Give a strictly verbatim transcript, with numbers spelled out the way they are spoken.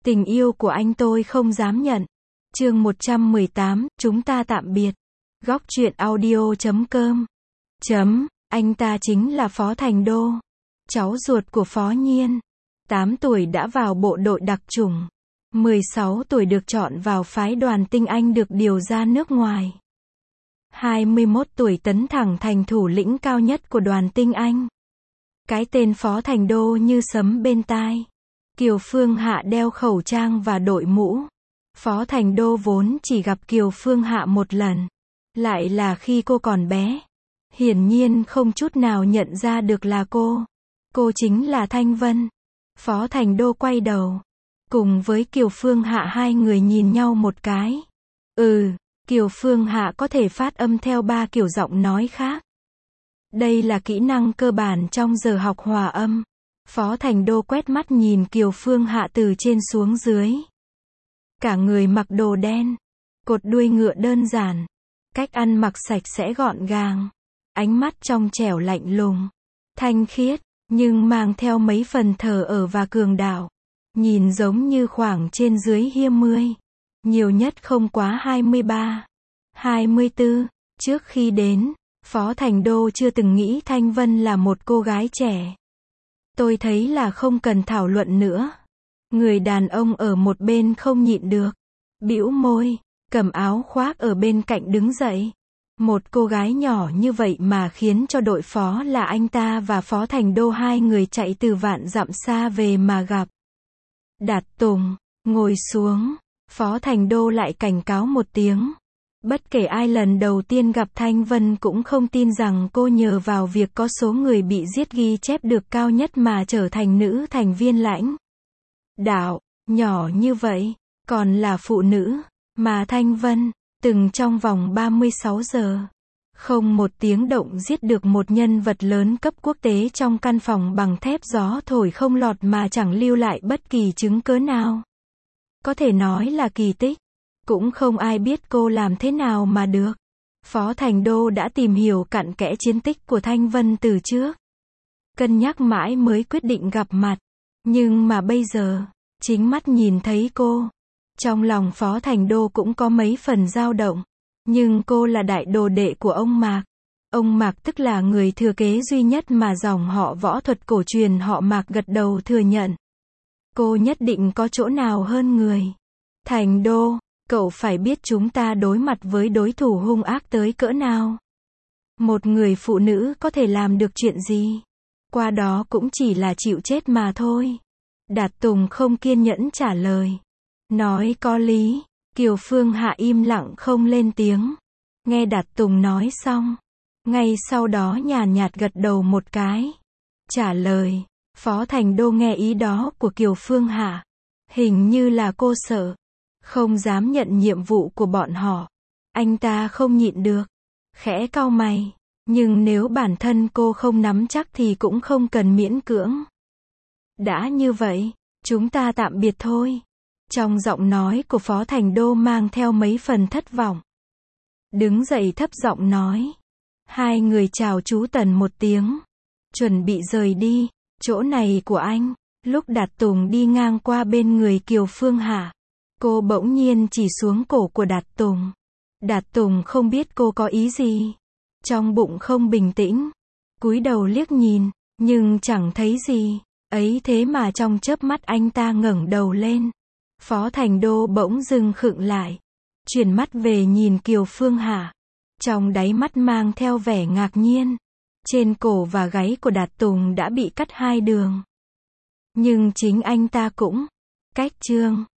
Tình yêu của anh tôi không dám nhận. Chương một trăm mười tám, chúng ta tạm biệt. Góc truyện audio chấm com. Chấm, anh ta chính là Phó Thành Đô, cháu ruột của Phó Nhiên. tám tuổi đã vào bộ đội đặc chủng. mười sáu tuổi được chọn vào phái đoàn tinh Anh được điều ra nước ngoài. hai mươi mốt tuổi tấn thẳng thành thủ lĩnh cao nhất của đoàn tinh Anh. Cái tên Phó Thành Đô như sấm bên tai. Kiều Phương Hạ đeo khẩu trang và đội mũ. Phó Thành Đô vốn chỉ gặp Kiều Phương Hạ một lần. Lại là khi cô còn bé. Hiển nhiên không chút nào nhận ra được là cô. Cô chính là Thanh Vân. Phó Thành Đô quay đầu. Cùng với Kiều Phương Hạ hai người nhìn nhau một cái. Ừ, Kiều Phương Hạ có thể phát âm theo ba kiểu giọng nói khác. Đây là kỹ năng cơ bản trong giờ học hòa âm. Phó Thành Đô quét mắt nhìn Kiều Phương Hạ từ trên xuống dưới. Cả người mặc đồ đen. Cột đuôi ngựa đơn giản. Cách ăn mặc sạch sẽ gọn gàng. Ánh mắt trong trẻo lạnh lùng. Thanh khiết, nhưng mang theo mấy phần thờ ở và cường đạo. Nhìn giống như khoảng trên dưới hiêm mươi. Nhiều nhất không quá hai mươi ba, hai mươi tư. Trước khi đến, Phó Thành Đô chưa từng nghĩ Thanh Vân là một cô gái trẻ. Tôi thấy là không cần thảo luận nữa. Người đàn ông ở một bên không nhịn được. Bĩu môi, cầm áo khoác ở bên cạnh đứng dậy. Một cô gái nhỏ như vậy mà khiến cho đội phó là anh ta và Phó Thành Đô hai người chạy từ vạn dặm xa về mà gặp. Đạt Tùng, ngồi xuống. Phó Thành Đô lại cảnh cáo một tiếng. Bất kể ai lần đầu tiên gặp Thanh Vân cũng không tin rằng cô nhờ vào việc có số người bị giết ghi chép được cao nhất mà trở thành nữ thành viên lãnh đạo, nhỏ như vậy, còn là phụ nữ, mà Thanh Vân, từng trong vòng ba mươi sáu giờ, không một tiếng động giết được một nhân vật lớn cấp quốc tế trong căn phòng bằng thép gió thổi không lọt mà chẳng lưu lại bất kỳ chứng cớ nào. Có thể nói là kỳ tích. Cũng không ai biết cô làm thế nào mà được. Phó Thành Đô đã tìm hiểu cặn kẽ chiến tích của Thanh Vân từ trước. Cân nhắc mãi mới quyết định gặp mặt. Nhưng mà bây giờ, chính mắt nhìn thấy cô. Trong lòng Phó Thành Đô cũng có mấy phần dao động. Nhưng cô là đại đồ đệ của ông Mạc. Ông Mạc tức là người thừa kế duy nhất mà dòng họ võ thuật cổ truyền họ Mạc gật đầu thừa nhận. Cô nhất định có chỗ nào hơn người. Thành Đô, cậu phải biết chúng ta đối mặt với đối thủ hung ác tới cỡ nào. Một người phụ nữ có thể làm được chuyện gì? Qua đó cũng chỉ là chịu chết mà thôi. Đạt Tùng không kiên nhẫn trả lời. Nói có lý. Kiều Phương Hạ im lặng không lên tiếng. Nghe Đạt Tùng nói xong. Ngay sau đó nhàn nhạt gật đầu một cái. Trả lời. Phó Thành Đô nghe ý đó của Kiều Phương Hạ. Hình như là cô sợ. Không dám nhận nhiệm vụ của bọn họ. Anh ta không nhịn được. Khẽ cau mày. Nhưng nếu bản thân cô không nắm chắc thì cũng không cần miễn cưỡng. Đã như vậy, chúng ta tạm biệt thôi. Trong giọng nói của Phó Thành Đô mang theo mấy phần thất vọng. Đứng dậy thấp giọng nói. Hai người chào chú Tần một tiếng. Chuẩn bị rời đi. Chỗ này của anh. Lúc Đạt Tùng đi ngang qua bên người Kiều Phương Hạ. Cô bỗng nhiên chỉ xuống cổ của Đạt Tùng. Đạt Tùng không biết cô có ý gì. Trong bụng không bình tĩnh. Cúi đầu liếc nhìn, nhưng chẳng thấy gì. Ấy thế mà trong chớp mắt anh ta ngẩng đầu lên. Phó Thành Đô bỗng dưng khựng lại. Chuyển mắt về nhìn Kiều Phương Hạ. Trong đáy mắt mang theo vẻ ngạc nhiên. Trên cổ và gáy của Đạt Tùng đã bị cắt hai đường. Nhưng chính anh ta cũng cách chương.